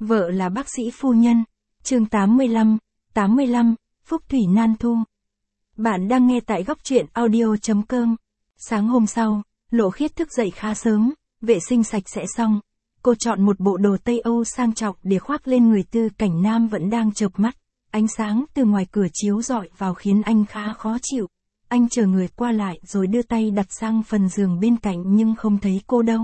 Vợ là bác sĩ phu nhân. Chương 85, Phúc Thủy Nan Thu. Bạn đang nghe tại góc truyện audio.com. Sáng hôm sau, Lộ Khiết thức dậy khá sớm, vệ sinh sạch sẽ xong. Cô chọn một bộ đồ Tây Âu sang trọng để khoác lên người. Tư Cảnh Nam vẫn đang chợp mắt. Ánh sáng từ ngoài cửa chiếu rọi vào khiến anh khá khó chịu. Anh chờ người qua lại rồi đưa tay đặt sang phần giường bên cạnh nhưng không thấy cô đâu.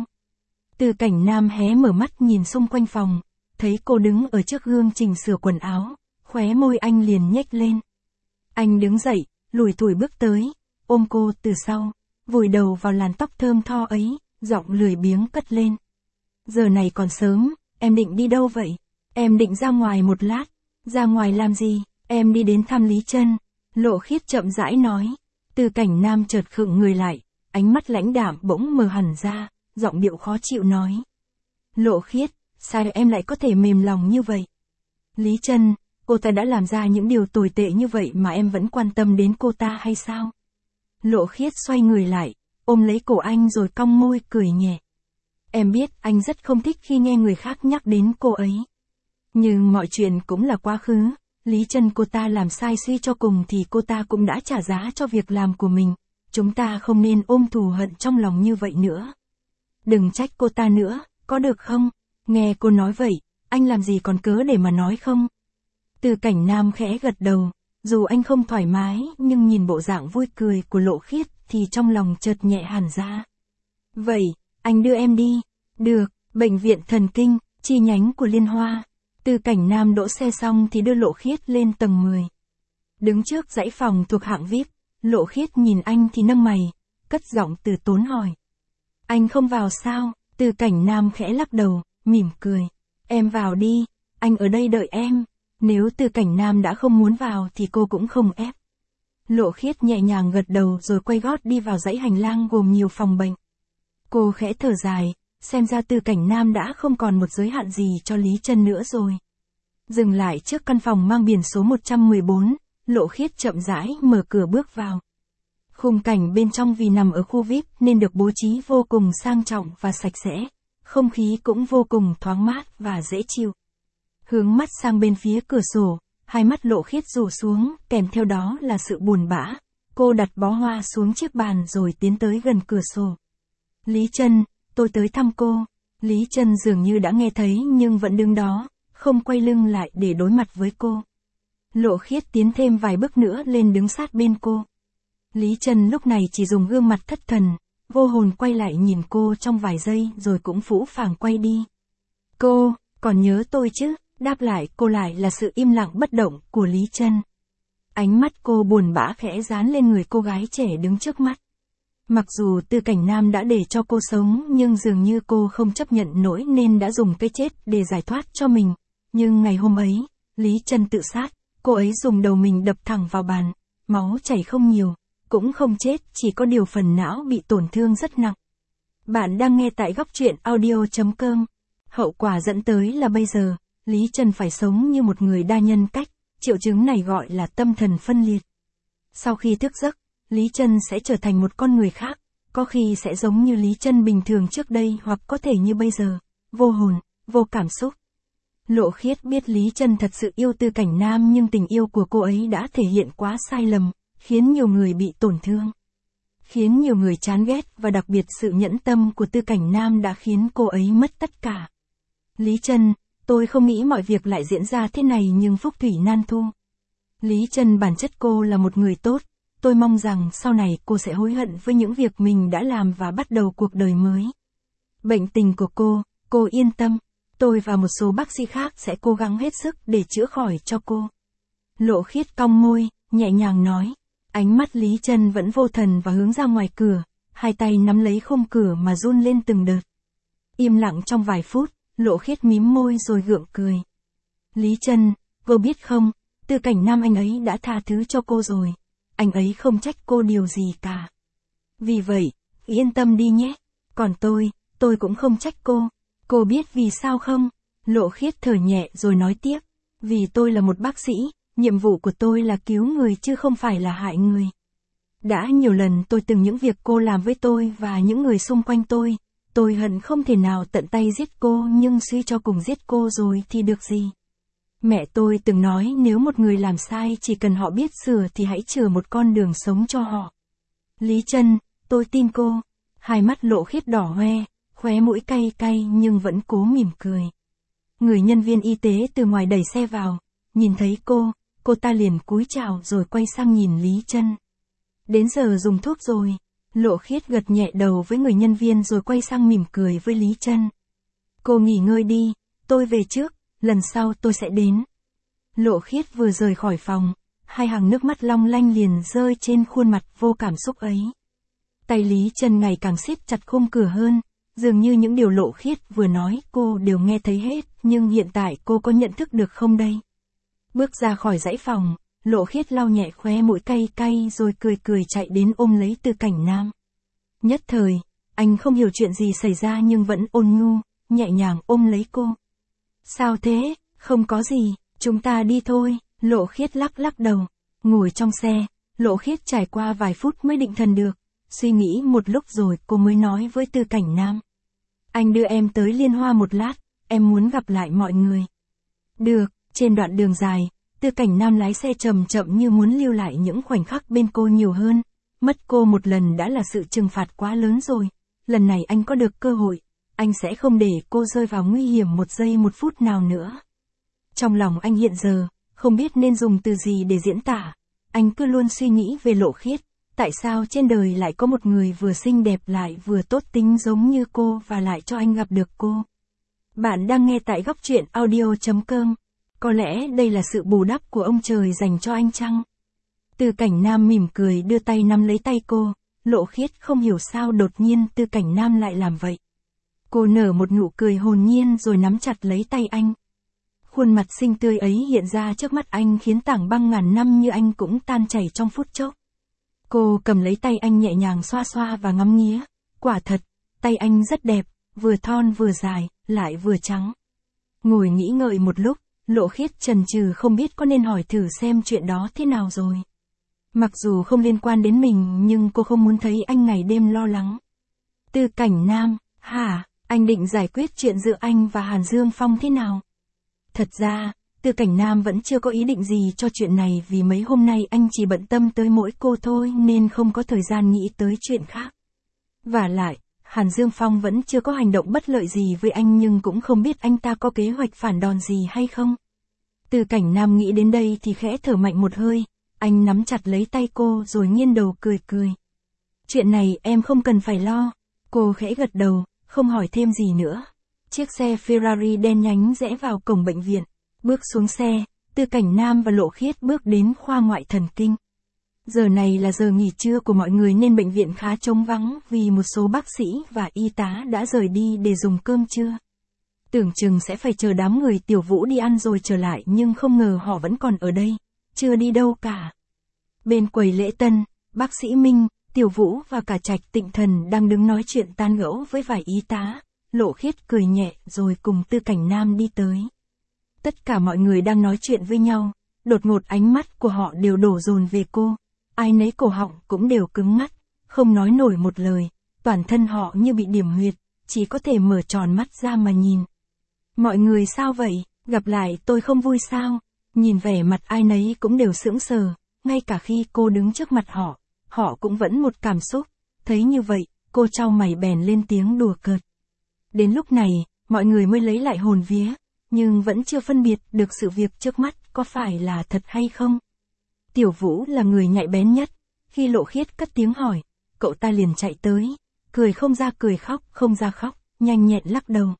Tư Cảnh Nam hé mở mắt nhìn xung quanh phòng. Thấy cô đứng ở trước gương chỉnh sửa quần áo, khóe môi anh liền nhếch lên. Anh đứng dậy, lủi thủi bước tới, ôm cô từ sau, vùi đầu vào làn tóc thơm tho ấy, giọng lười biếng cất lên. Giờ này còn sớm, em định đi đâu vậy? Em định ra ngoài một lát. Ra ngoài làm gì? Em đi đến thăm Lý Trân. Lộ Khiết chậm rãi nói. Tư Cảnh Nam chợt khựng người lại, ánh mắt lãnh đạm bỗng mờ hẳn ra, giọng điệu khó chịu nói. Lộ Khiết, sao em lại có thể mềm lòng như vậy? Lý Trân, cô ta đã làm ra những điều tồi tệ như vậy mà em vẫn quan tâm đến cô ta hay sao? Lộ Khiết xoay người lại, ôm lấy cổ anh rồi cong môi cười nhẹ. Em biết anh rất không thích khi nghe người khác nhắc đến cô ấy. Nhưng mọi chuyện cũng là quá khứ, Lý Trân cô ta làm sai suy cho cùng thì cô ta cũng đã trả giá cho việc làm của mình. Chúng ta không nên ôm thù hận trong lòng như vậy nữa. Đừng trách cô ta nữa, có được không? Nghe cô nói vậy, anh làm gì còn cớ để mà nói không? Tư Cảnh Nam khẽ gật đầu, dù anh không thoải mái nhưng nhìn bộ dạng vui cười của Lộ Khiết thì trong lòng chợt nhẹ hẳn ra. Vậy, anh đưa em đi. Được, bệnh viện thần kinh, chi nhánh của Liên Hoa. Tư Cảnh Nam đỗ xe xong thì đưa Lộ Khiết lên tầng 10. Đứng trước dãy phòng thuộc hạng VIP, Lộ Khiết nhìn anh thì nâng mày, cất giọng từ tốn hỏi. Anh không vào sao? Tư Cảnh Nam khẽ lắc đầu, mỉm cười. Em vào đi, anh ở đây đợi em. Nếu Tư Cảnh Nam đã không muốn vào thì cô cũng không ép. Lộ Khiết nhẹ nhàng gật đầu rồi quay gót đi vào dãy hành lang gồm nhiều phòng bệnh. Cô khẽ thở dài, xem ra Tư Cảnh Nam đã không còn một giới hạn gì cho Lý Trân nữa rồi. Dừng lại trước căn phòng mang biển số 114, Lộ Khiết chậm rãi mở cửa bước vào. Khung cảnh bên trong vì nằm ở khu VIP nên được bố trí vô cùng sang trọng và sạch sẽ, không khí cũng vô cùng thoáng mát và dễ chịu. Hướng mắt sang bên phía cửa sổ, hai mắt Lộ Khiết rủ xuống, kèm theo đó là sự buồn bã. Cô đặt bó hoa xuống chiếc bàn rồi tiến tới gần cửa sổ. Lý Trân, tôi tới thăm cô. Lý Trân dường như đã nghe thấy nhưng vẫn đứng đó, không quay lưng lại để đối mặt với cô. Lộ Khiết tiến thêm vài bước nữa lên đứng sát bên cô. Lý Trân lúc này chỉ dùng gương mặt thất thần, vô hồn quay lại nhìn cô trong vài giây rồi cũng phũ phàng quay đi. Cô, còn nhớ tôi chứ? Đáp lại cô lại là sự im lặng bất động của Lý Trân. Ánh mắt cô buồn bã khẽ dán lên người cô gái trẻ đứng trước mắt. Mặc dù Tư Cảnh Nam đã để cho cô sống nhưng dường như cô không chấp nhận nổi nên đã dùng cái chết để giải thoát cho mình. Nhưng ngày hôm ấy, Lý Trân tự sát, cô ấy dùng đầu mình đập thẳng vào bàn, máu chảy không nhiều, cũng không chết, chỉ có điều phần não bị tổn thương rất nặng. Bạn đang nghe tại góc truyện audio.com. Hậu quả dẫn tới là bây giờ, Lý Trân phải sống như một người đa nhân cách, triệu chứng này gọi là tâm thần phân liệt. Sau khi thức giấc, Lý Trân sẽ trở thành một con người khác, có khi sẽ giống như Lý Trân bình thường trước đây hoặc có thể như bây giờ, vô hồn, vô cảm xúc. Lộ Khiết biết Lý Trân thật sự yêu Tư Cảnh Nam nhưng tình yêu của cô ấy đã thể hiện quá sai lầm, khiến nhiều người bị tổn thương. Khiến nhiều người chán ghét và đặc biệt sự nhẫn tâm của Tư Cảnh Nam đã khiến cô ấy mất tất cả. Lý Trân, tôi không nghĩ mọi việc lại diễn ra thế này nhưng Phúc Thủy Nan Thu. Lý Trân bản chất cô là một người tốt, tôi mong rằng sau này cô sẽ hối hận với những việc mình đã làm và bắt đầu cuộc đời mới. Bệnh tình của cô yên tâm, tôi và một số bác sĩ khác sẽ cố gắng hết sức để chữa khỏi cho cô. Lộ Khiết cong môi, nhẹ nhàng nói. Ánh mắt Lý Trân vẫn vô thần và hướng ra ngoài cửa, hai tay nắm lấy khung cửa mà run lên từng đợt. Im lặng trong vài phút, Lộ Khiết mím môi rồi gượng cười. Lý Trân, cô biết không, Tư Cảnh Nam anh ấy đã tha thứ cho cô rồi. Anh ấy không trách cô điều gì cả. Vì vậy, yên tâm đi nhé. Còn tôi cũng không trách cô. Cô biết vì sao không? Lộ Khiết thở nhẹ rồi nói tiếp. Vì tôi là một bác sĩ, nhiệm vụ của tôi là cứu người chứ không phải là hại người. Đã nhiều lần tôi từng những việc cô làm với tôi và những người xung quanh Tôi hận không thể nào tận tay giết cô, nhưng suy cho cùng giết cô rồi thì được gì. Mẹ tôi từng nói nếu một người làm sai chỉ cần họ biết sửa thì hãy chừa một con đường sống cho họ. Lý Trân, tôi tin cô. Hai mắt Lộ Khiết đỏ hoe, khóe mũi cay cay nhưng vẫn cố mỉm cười. Người nhân viên y tế từ ngoài đẩy xe vào, nhìn thấy cô ta liền cúi chào rồi quay sang nhìn Lý Trân. Đến giờ dùng thuốc rồi. Lộ Khiết gật nhẹ đầu với người nhân viên rồi quay sang mỉm cười với Lý Trân. Cô nghỉ ngơi đi, tôi về trước, lần sau tôi sẽ đến. Lộ Khiết vừa rời khỏi phòng, hai hàng nước mắt long lanh liền rơi trên khuôn mặt vô cảm xúc ấy. Tay Lý Trân ngày càng siết chặt khung cửa hơn, dường như những điều Lộ Khiết vừa nói cô đều nghe thấy hết, nhưng hiện tại cô có nhận thức được không đây? Bước ra khỏi dãy phòng, Lộ Khiết lau nhẹ khóe mũi cay cay rồi cười cười chạy đến ôm lấy Tư Cảnh Nam. Nhất thời, anh không hiểu chuyện gì xảy ra nhưng vẫn ôn nhu, nhẹ nhàng ôm lấy cô. Sao thế, không có gì, chúng ta đi thôi, Lộ Khiết lắc lắc đầu. Ngồi trong xe, Lộ Khiết trải qua vài phút mới định thần được, suy nghĩ một lúc rồi cô mới nói với Tư Cảnh Nam. Anh đưa em tới Liên Hoa một lát, em muốn gặp lại mọi người. Được, trên đoạn đường dài, Tư Cảnh Nam lái xe chậm chậm như muốn lưu lại những khoảnh khắc bên cô nhiều hơn. Mất cô một lần đã là sự trừng phạt quá lớn rồi, lần này anh có được cơ hội, anh sẽ không để cô rơi vào nguy hiểm một giây một phút nào nữa. Trong lòng anh hiện giờ, không biết nên dùng từ gì để diễn tả, anh cứ luôn suy nghĩ về Lộ Khiết, tại sao trên đời lại có một người vừa xinh đẹp lại vừa tốt tính giống như cô và lại cho anh gặp được cô. Bạn đang nghe tại góc truyện audio.com. Có lẽ đây là sự bù đắp của ông trời dành cho anh chăng? Tư Cảnh Nam mỉm cười đưa tay nắm lấy tay cô, Lộ Khiết không hiểu sao đột nhiên Tư Cảnh Nam lại làm vậy. Cô nở một nụ cười hồn nhiên rồi nắm chặt lấy tay anh. Khuôn mặt xinh tươi ấy hiện ra trước mắt anh khiến tảng băng ngàn năm như anh cũng tan chảy trong phút chốc. Cô cầm lấy tay anh nhẹ nhàng xoa xoa và ngắm nghía, quả thật, tay anh rất đẹp, vừa thon vừa dài, lại vừa trắng. Ngồi nghĩ ngợi một lúc, Lộ Khiết chần chừ không biết có nên hỏi thử xem chuyện đó thế nào rồi. Mặc dù không liên quan đến mình nhưng cô không muốn thấy anh ngày đêm lo lắng. Tư Cảnh Nam, hả, anh định giải quyết chuyện giữa anh và Hàn Dương Phong thế nào? Thật ra, Tư Cảnh Nam vẫn chưa có ý định gì cho chuyện này vì mấy hôm nay anh chỉ bận tâm tới mỗi cô thôi nên không có thời gian nghĩ tới chuyện khác. Và lại, Hàn Dương Phong vẫn chưa có hành động bất lợi gì với anh nhưng cũng không biết anh ta có kế hoạch phản đòn gì hay không. Tư Cảnh Nam nghĩ đến đây thì khẽ thở mạnh một hơi, anh nắm chặt lấy tay cô rồi nghiêng đầu cười cười. Chuyện này em không cần phải lo. Cô khẽ gật đầu, không hỏi thêm gì nữa. Chiếc xe Ferrari đen nhánh rẽ vào cổng bệnh viện. Bước xuống xe, Tư Cảnh Nam và Lộ Khiết bước đến khoa ngoại thần kinh. Giờ này là giờ nghỉ trưa của mọi người nên bệnh viện khá trống vắng vì một số bác sĩ và y tá đã rời đi để dùng cơm trưa. Tưởng chừng sẽ phải chờ đám người Tiểu Vũ đi ăn rồi trở lại nhưng không ngờ họ vẫn còn ở đây, chưa đi đâu cả. Bên quầy lễ tân, bác sĩ Minh, Tiểu Vũ và cả Trạch Tịnh Thần đang đứng nói chuyện tán gẫu với vài y tá. Lộ Khiết cười nhẹ rồi cùng Tư Cảnh Nam đi tới. Tất cả mọi người đang nói chuyện với nhau, đột ngột ánh mắt của họ đều đổ dồn về cô. Ai nấy cổ họng cũng đều cứng ngắt, không nói nổi một lời, toàn thân họ như bị điểm huyệt, chỉ có thể mở tròn mắt ra mà nhìn. Mọi người sao vậy, gặp lại tôi không vui sao? Nhìn vẻ mặt ai nấy cũng đều sững sờ, ngay cả khi cô đứng trước mặt họ cũng vẫn một cảm xúc. Thấy như vậy, cô chau mày bèn lên tiếng đùa cợt. Đến lúc này, mọi người mới lấy lại hồn vía, nhưng vẫn chưa phân biệt được sự việc trước mắt có phải là thật hay không. Tiểu Vũ là người nhạy bén nhất, khi Lộ Khiết cất tiếng hỏi, cậu ta liền chạy tới, cười không ra cười khóc không ra khóc, nhanh nhẹn lắc đầu.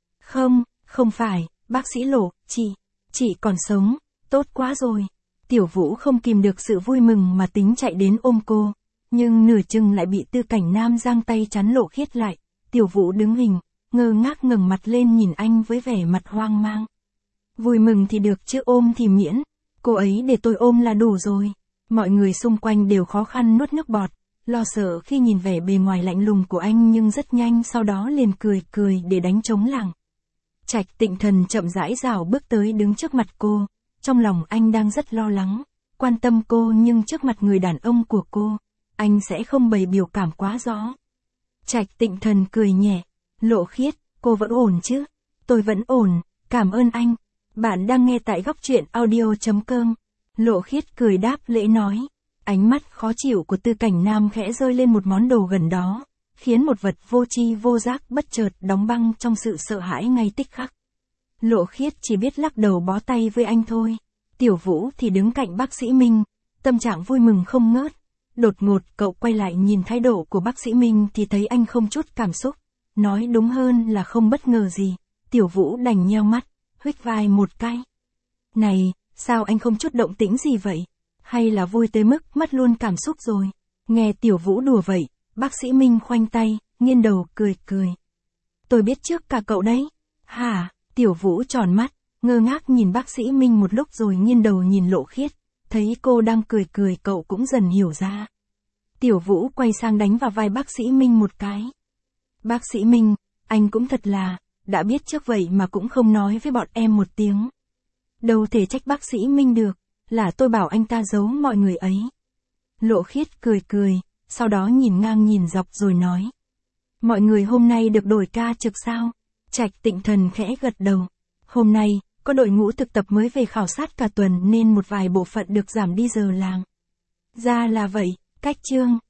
Không phải, bác sĩ Lộ, chị còn sống, tốt quá rồi. Tiểu Vũ không kìm được sự vui mừng mà tính chạy đến ôm cô, nhưng nửa chừng lại bị Tư Cảnh Nam giang tay chắn Lộ Khiết lại. Tiểu Vũ đứng hình, ngơ ngác ngẩng mặt lên nhìn anh với vẻ mặt hoang mang. Vui mừng thì được chứ ôm thì miễn, cô ấy để tôi ôm là đủ rồi. Mọi người xung quanh đều khó khăn nuốt nước bọt, lo sợ khi nhìn vẻ bề ngoài lạnh lùng của anh nhưng rất nhanh sau đó liền cười để đánh trống lảng. Trạch Tịnh Thần chậm rãi rảo bước tới đứng trước mặt cô, trong lòng anh đang rất lo lắng, quan tâm cô nhưng trước mặt người đàn ông của cô, anh sẽ không bày biểu cảm quá rõ. Trạch Tịnh Thần cười nhẹ, Lộ Khiết, cô vẫn ổn chứ? Tôi vẫn ổn, cảm ơn anh. Bạn đang nghe tại góc truyện audio.com. Lộ Khiết cười đáp lễ nói. Ánh mắt khó chịu của Tư Cảnh Nam khẽ rơi lên một món đồ gần đó, khiến một vật vô tri vô giác bất chợt đóng băng trong sự sợ hãi ngay tích khắc. Lộ Khiết chỉ biết lắc đầu bó tay với anh thôi. Tiểu Vũ thì đứng cạnh bác sĩ Minh, tâm trạng vui mừng không ngớt. Đột ngột cậu quay lại nhìn thái độ của bác sĩ Minh thì thấy anh không chút cảm xúc. Nói đúng hơn là không bất ngờ gì. Tiểu Vũ đành nheo mắt, huých vai một cái. Này, sao anh không chút động tĩnh gì vậy? Hay là vui tới mức mất luôn cảm xúc rồi? Nghe Tiểu Vũ đùa vậy, bác sĩ Minh khoanh tay, nghiêng đầu cười cười. Tôi biết trước cả cậu đấy. Hả? Tiểu Vũ tròn mắt, ngơ ngác nhìn bác sĩ Minh một lúc rồi nghiêng đầu nhìn Lộ Khiết. Thấy cô đang cười cười cậu cũng dần hiểu ra. Tiểu Vũ quay sang đánh vào vai bác sĩ Minh một cái. Bác sĩ Minh, anh cũng thật là, đã biết trước vậy mà cũng không nói với bọn em một tiếng. Đâu thể trách bác sĩ Minh được, là tôi bảo anh ta giấu mọi người ấy. Lộ Khiết cười cười, sau đó nhìn ngang nhìn dọc rồi nói. Mọi người hôm nay được đổi ca trực sao? Trạch Tịnh Thần khẽ gật đầu. Hôm nay, có đội ngũ thực tập mới về khảo sát cả tuần nên một vài bộ phận được giảm đi giờ làm. Ra là vậy, cách chương.